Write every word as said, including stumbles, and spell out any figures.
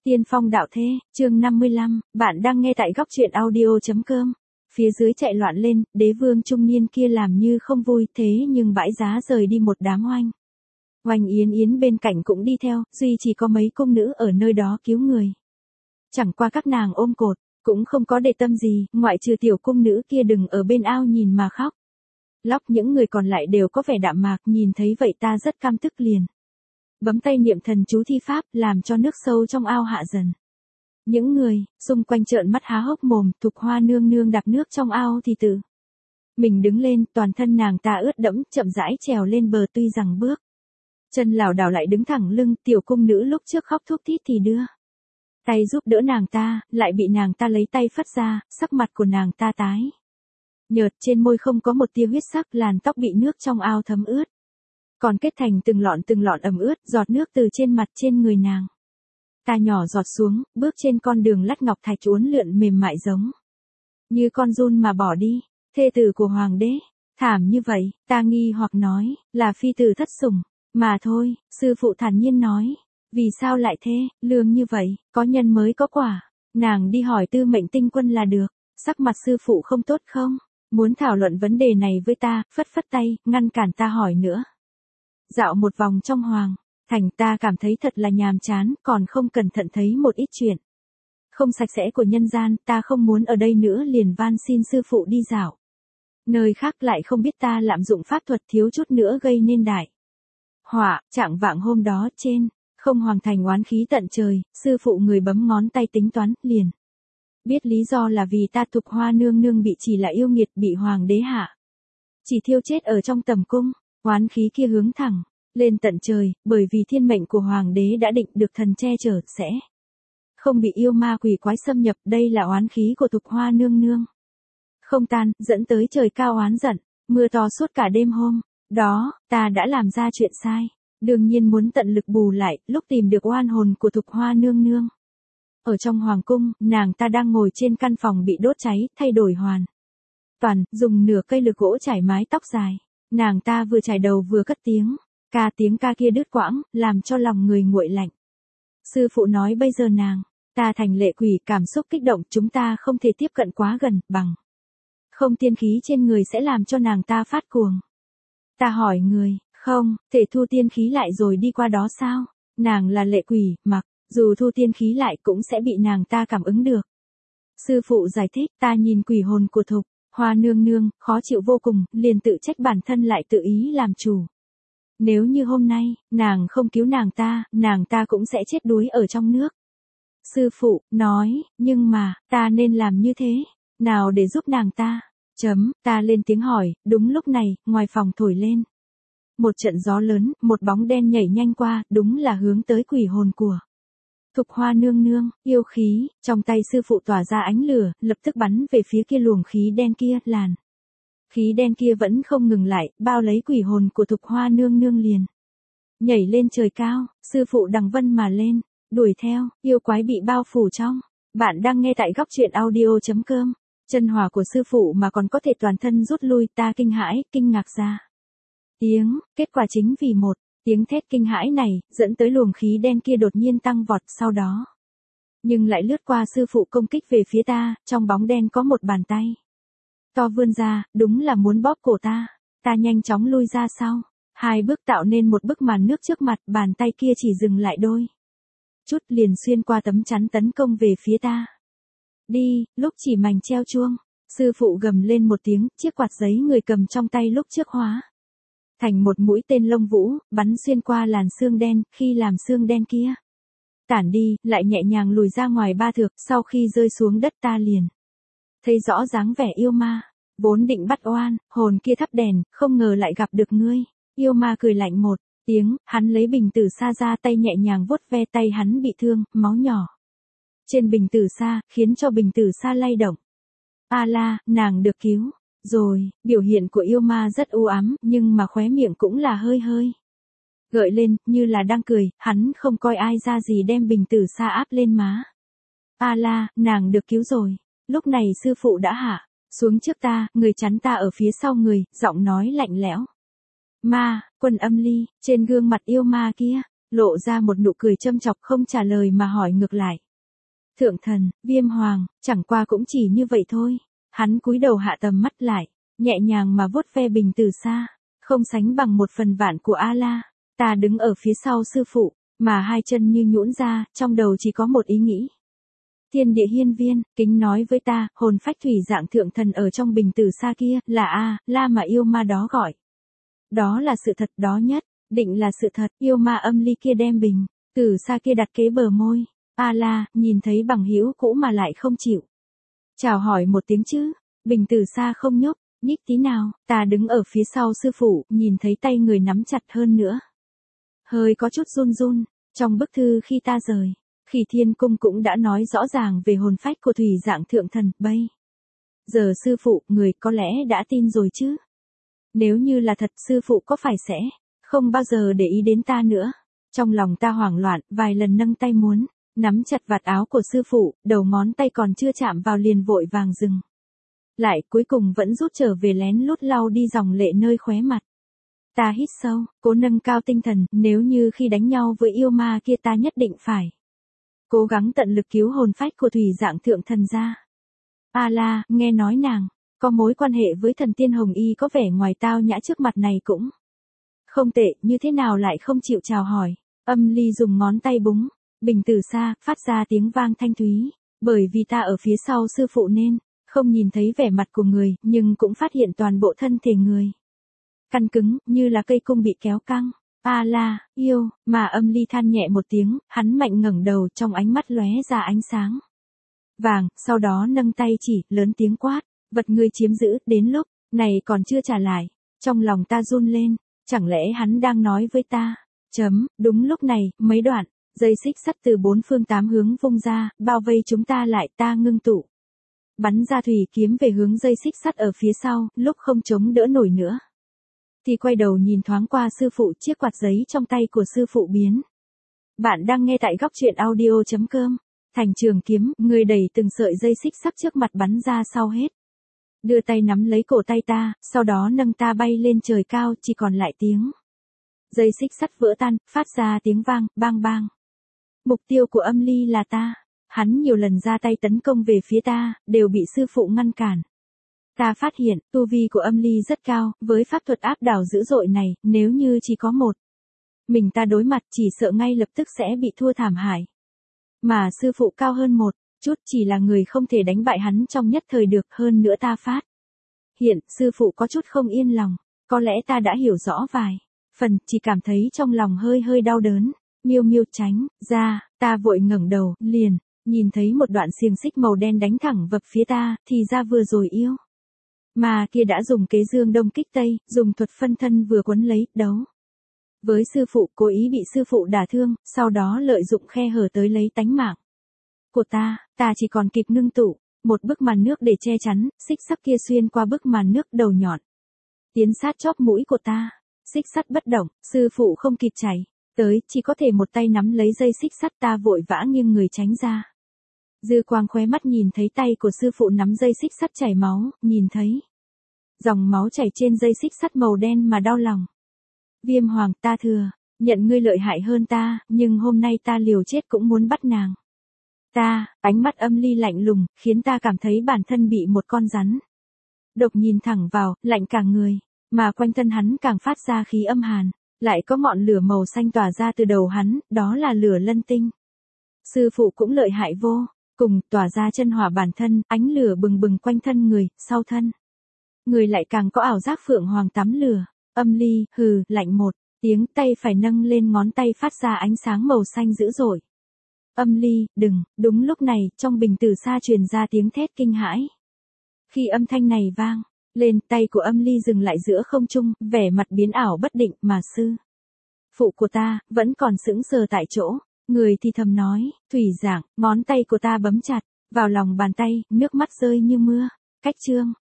Tiên phong đạo thế, chương năm mươi lăm, bạn đang nghe tại góc truyện audio.com. Phía dưới chạy loạn lên, đế vương trung niên kia làm như không vui, thế nhưng bãi giá rời đi một đám oanh. Oanh Yến Yến bên cạnh cũng đi theo, duy chỉ có mấy cung nữ ở nơi đó cứu người. Chẳng qua các nàng ôm cột, cũng không có để tâm gì, ngoại trừ tiểu cung nữ kia đừng ở bên ao nhìn mà khóc. Lóc những người còn lại đều có vẻ đạm mạc, nhìn thấy vậy ta rất cam tức liền. Bấm tay niệm thần chú thi pháp, làm cho nước sâu trong ao hạ dần. Những người xung quanh trợn mắt há hốc mồm, Thục Hoa nương nương đạp nước trong ao thì tự mình đứng lên, toàn thân nàng ta ướt đẫm, chậm rãi trèo lên bờ, tuy rằng bước chân lảo đảo lại đứng thẳng lưng, tiểu cung nữ lúc trước khóc thút thít thì đưa tay giúp đỡ nàng ta, lại bị nàng ta lấy tay phất ra, sắc mặt của nàng ta tái nhợt, trên môi không có một tia huyết sắc, làn tóc bị nước trong ao thấm ướt, còn kết thành từng lọn từng lọn ẩm ướt, giọt nước từ trên mặt trên người nàng ta nhỏ giọt xuống, bước trên con đường lát ngọc thạch uốn lượn mềm mại giống như con giun mà bỏ đi. Thê tử của hoàng đế, thảm như vậy, ta nghi hoặc nói, là phi tử thất sủng, mà thôi. Sư phụ thản nhiên nói, vì sao lại thế, lương như vậy, có nhân mới có quả, nàng đi hỏi Tư Mệnh Tinh Quân là được. Sắc mặt sư phụ không tốt không, muốn thảo luận vấn đề này với ta, phất phất tay, ngăn cản ta hỏi nữa. Dạo một vòng trong hoàng thành, ta cảm thấy thật là nhàm chán, còn không cẩn thận thấy một ít chuyện không sạch sẽ của nhân gian, ta không muốn ở đây nữa, liền van xin sư phụ đi dạo nơi khác, lại không biết ta lạm dụng pháp thuật, thiếu chút nữa gây nên đại họa. Trạng vạng hôm đó, trên không hoàng thành oán khí tận trời, sư phụ người bấm ngón tay tính toán, liền biết lý do là vì ta Thục Hoa nương nương bị chỉ là yêu nghiệt, bị hoàng đế hạ chỉ thiêu chết ở trong tầm cung. Oán khí kia hướng thẳng lên tận trời, bởi vì thiên mệnh của hoàng đế đã định được thần che chở, sẽ không bị yêu ma quỷ quái xâm nhập. Đây là oán khí của Thục Hoa nương nương không tan, dẫn tới trời cao oán giận, mưa to suốt cả đêm hôm đó. Ta đã làm ra chuyện sai, đương nhiên muốn tận lực bù lại. Lúc tìm được oan hồn của Thục Hoa nương nương ở trong hoàng cung, nàng ta đang ngồi trên căn phòng bị đốt cháy, thay đổi hoàn toàn, dùng nửa cây lược gỗ trải mái tóc dài. Nàng ta vừa chải đầu vừa cất tiếng ca, tiếng ca kia đứt quãng, làm cho lòng người nguội lạnh. Sư phụ nói bây giờ nàng ta thành lệ quỷ, cảm xúc kích động, chúng ta không thể tiếp cận quá gần, bằng không tiên khí trên người sẽ làm cho nàng ta phát cuồng. Ta hỏi người, không thể thu tiên khí lại rồi đi qua đó sao? Nàng là lệ quỷ, mặc dù thu tiên khí lại cũng sẽ bị nàng ta cảm ứng được. Sư phụ giải thích, ta nhìn quỷ hồn của Thục Hoa nương nương, khó chịu vô cùng, liền tự trách bản thân lại tự ý làm chủ. Nếu như hôm nay, nàng không cứu nàng ta, nàng ta cũng sẽ chết đuối ở trong nước. Sư phụ nói, nhưng mà, ta nên làm như thế nào để giúp nàng ta? Chấm, ta lên tiếng hỏi. Đúng lúc này, ngoài phòng thổi lên một trận gió lớn, một bóng đen nhảy nhanh qua, đúng là hướng tới quỷ hồn của Thục Hoa nương nương. Yêu khí trong tay sư phụ tỏa ra ánh lửa, lập tức bắn về phía kia luồng khí đen kia. Làn khí đen kia vẫn không ngừng lại, bao lấy quỷ hồn của Thục Hoa nương nương liền nhảy lên trời cao. Sư phụ đằng vân mà lên, đuổi theo. Yêu quái bị bao phủ trong. Bạn đang nghe tại góc truyện audio.com. Chân hỏa của sư phụ mà còn có thể toàn thân rút lui, ta kinh hãi, kinh ngạc ra tiếng. Kết quả chính vì một tiếng thét kinh hãi này, dẫn tới luồng khí đen kia đột nhiên tăng vọt, sau đó nhưng lại lướt qua sư phụ, công kích về phía ta. Trong bóng đen có một bàn tay to vươn ra, đúng là muốn bóp cổ ta. Ta nhanh chóng lui ra sau hai bước, tạo nên một bức màn nước trước mặt. Bàn tay kia chỉ dừng lại đôi chút, liền xuyên qua tấm chắn tấn công về phía ta. Đi. Lúc chỉ mảnh treo chuông, sư phụ gầm lên một tiếng, chiếc quạt giấy người cầm trong tay lúc trước hóa thành một mũi tên lông vũ, bắn xuyên qua làn xương đen. Khi làm xương đen kia tản đi, lại nhẹ nhàng lùi ra ngoài ba thước. Sau khi rơi xuống đất, ta liền thấy rõ dáng vẻ yêu ma. Vốn định bắt oan hồn kia thắp đèn, không ngờ lại gặp được ngươi. Yêu ma cười lạnh một tiếng, hắn lấy bình tử sa ra, tay nhẹ nhàng vuốt ve tay hắn bị thương, máu nhỏ trên bình tử sa, khiến cho bình tử sa lay động. A la, nàng được cứu rồi. Biểu hiện của yêu ma rất u ám, nhưng mà khóe miệng cũng là hơi hơi gợi lên, như là đang cười. Hắn không coi ai ra gì, đem bình tử sa áp lên má. A la, nàng được cứu rồi. Lúc này sư phụ đã hạ xuống trước ta, người chắn ta ở phía sau người, giọng nói lạnh lẽo. Ma, Quân Âm Ly. Trên gương mặt yêu ma kia lộ ra một nụ cười châm chọc không trả lời mà hỏi ngược lại. Thượng thần, Viêm Hoàng, chẳng qua cũng chỉ như vậy thôi. Hắn cúi đầu hạ tầm mắt lại, nhẹ nhàng mà vuốt ve bình từ xa, không sánh bằng một phần vạn của A-la. Ta đứng ở phía sau sư phụ, mà hai chân như nhũn ra, trong đầu chỉ có một ý nghĩ. Thiên địa hiên viên, kính nói với ta, hồn phách thủy dạng thượng thần ở trong bình từ xa kia, là A-la mà yêu ma đó gọi. Đó là sự thật đó nhất, định là sự thật, yêu ma âm ly kia đem bình từ xa kia đặt kế bờ môi. A-la, nhìn thấy bằng hữu cũ mà lại không chịu chào hỏi một tiếng chứ. Bình từ xa không nhúc nhích tí nào, ta đứng ở phía sau sư phụ, nhìn thấy tay người nắm chặt hơn nữa. Hơi có chút run run, trong bức thư khi ta rời, khi thiên cung cũng đã nói rõ ràng về hồn phách của thủy dạng thượng thần, bây giờ sư phụ, người có lẽ đã tin rồi chứ. Nếu như là thật, sư phụ có phải sẽ không bao giờ để ý đến ta nữa. Trong lòng ta hoảng loạn, vài lần nâng tay muốn nắm chặt vạt áo của sư phụ, đầu ngón tay còn chưa chạm vào liền vội vàng dừng lại, cuối cùng vẫn rút trở về lén lút lau đi dòng lệ nơi khóe mặt. Ta hít sâu, cố nâng cao tinh thần, nếu như khi đánh nhau với yêu ma kia ta nhất định phải cố gắng tận lực cứu hồn phách của thủy dạng thượng thần ra. A-la, nghe nói nàng có mối quan hệ với thần tiên Hồng Y, có vẻ ngoài tao nhã trước mặt này cũng không tệ, như thế nào lại không chịu chào hỏi. Âm ly dùng ngón tay búng bình từ xa, phát ra tiếng vang thanh thúy. Bởi vì ta ở phía sau sư phụ nên không nhìn thấy vẻ mặt của người, nhưng cũng phát hiện toàn bộ thân thể người căng cứng, như là cây cung bị kéo căng. A-la, yêu, mà âm ly than nhẹ một tiếng, hắn mạnh ngẩng đầu, trong ánh mắt lóe ra ánh sáng vàng, sau đó nâng tay chỉ, lớn tiếng quát, vật ngươi chiếm giữ, đến lúc này còn chưa trả lại. Trong lòng ta run lên, chẳng lẽ hắn đang nói với ta? Chấm, đúng lúc này, mấy đoạn dây xích sắt từ bốn phương tám hướng vung ra, bao vây chúng ta lại. Ta ngưng tụ bắn ra thủy kiếm về hướng dây xích sắt ở phía sau, lúc không chống đỡ nổi nữa thì quay đầu nhìn thoáng qua sư phụ, chiếc quạt giấy trong tay của sư phụ biến. Bạn đang nghe tại góc truyện audio chấm com. Thành trường kiếm, người đẩy từng sợi dây xích sắt trước mặt bắn ra sau hết. Đưa tay nắm lấy cổ tay ta, sau đó nâng ta bay lên trời cao, chỉ còn lại tiếng dây xích sắt vỡ tan, phát ra tiếng vang, bang bang. Mục tiêu của âm ly là ta. Hắn nhiều lần ra tay tấn công về phía ta, đều bị sư phụ ngăn cản. Ta phát hiện, tu vi của âm ly rất cao, với pháp thuật áp đảo dữ dội này, nếu như chỉ có một mình ta đối mặt, chỉ sợ ngay lập tức sẽ bị thua thảm hại. Mà sư phụ cao hơn một chút, chỉ là người không thể đánh bại hắn trong nhất thời được. Hơn nữa ta phát hiện, sư phụ có chút không yên lòng. Có lẽ ta đã hiểu rõ vài phần, chỉ cảm thấy trong lòng hơi hơi đau đớn. Miêu miêu tránh ra, ta vội ngẩng đầu, liền nhìn thấy một đoạn xiềng xích màu đen đánh thẳng vập phía ta, thì ra vừa rồi yêu mà kia đã dùng kế dương đông kích tây, dùng thuật phân thân vừa quấn lấy, đấu với sư phụ, cố ý bị sư phụ đả thương, sau đó lợi dụng khe hở tới lấy tánh mạng của ta. Ta chỉ còn kịp ngưng tụ một bức màn nước để che chắn, xích sắt kia xuyên qua bức màn nước, đầu nhọn tiến sát chóp mũi của ta. Xích sắt bất động, sư phụ không kịp chảy tới, chỉ có thể một tay nắm lấy dây xích sắt. Ta vội vã nghiêng người tránh ra. Dư quang khóe mắt nhìn thấy tay của sư phụ nắm dây xích sắt chảy máu, nhìn thấy dòng máu chảy trên dây xích sắt màu đen mà đau lòng. Viêm Hoàng, ta thừa nhận ngươi lợi hại hơn ta, nhưng hôm nay ta liều chết cũng muốn bắt nàng. Ta, ánh mắt âm ly lạnh lùng, khiến ta cảm thấy bản thân bị một con rắn độc nhìn thẳng vào, lạnh cả người, mà quanh thân hắn càng phát ra khí âm hàn, lại có ngọn lửa màu xanh tỏa ra từ đầu hắn, đó là lửa lân tinh. Sư phụ cũng lợi hại vô cùng, tỏa ra chân hỏa bản thân, ánh lửa bừng bừng quanh thân người, sau thân người lại càng có ảo giác phượng hoàng tắm lửa. Âm ly, hừ, lạnh một tiếng, tay phải nâng lên, ngón tay phát ra ánh sáng màu xanh dữ dội. Âm ly, đừng. Đúng lúc này, trong bình từ xa truyền ra tiếng thét kinh hãi. Khi âm thanh này vang lên, tay của âm ly dừng lại giữa không trung, vẻ mặt biến ảo bất định, mà sư phụ của ta vẫn còn sững sờ tại chỗ. Người thì thầm nói, thủy dạng, ngón tay của ta bấm chặt vào lòng bàn tay, nước mắt rơi như mưa. Cách chương